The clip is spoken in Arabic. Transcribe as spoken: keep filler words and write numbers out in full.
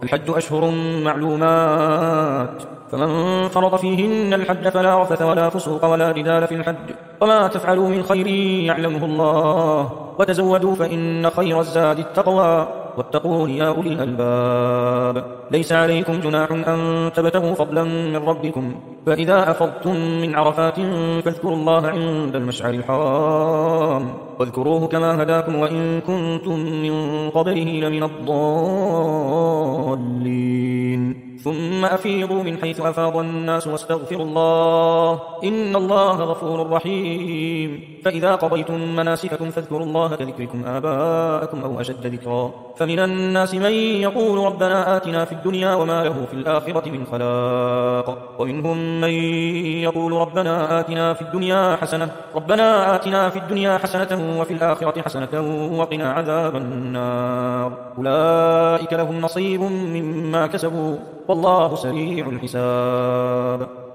الحج أشهر معلومات، فمن فرض فيهن الحج فلا رفث ولا فسوق ولا جدال في الحج، وما تفعلوا من خير يعلمه الله، وتزودوا فإن خير الزاد التقوى، واتقون يا أولي الألباب. ليس عليكم جناح أن تبتغوا فضلا من ربكم، فإذا أفضتم من عرفات فاذكروا الله عند المشعر الحرام، واذكروه كما هداكم وإن كنتم من قبله لمن الضالين. ثم أفيضوا من حيث أفاض الناس واستغفروا الله، إن الله غفور رحيم. فإذا قضيتم مناسككم فاذكروا الله كذكركم آباءكم أو أشد ذكرا. فمن الناس من يقول ربنا آتنا في الدنيا وما له في الآخرة من خلاق، ومنهم من يقول ربنا آتنا في الدنيا حسنة ربنا آتنا في الدنيا حسنة وفي الآخرة حسنة وقنا عذاب النار. أولئك لهم نصيب مما كسبوا والله سريع الحساب.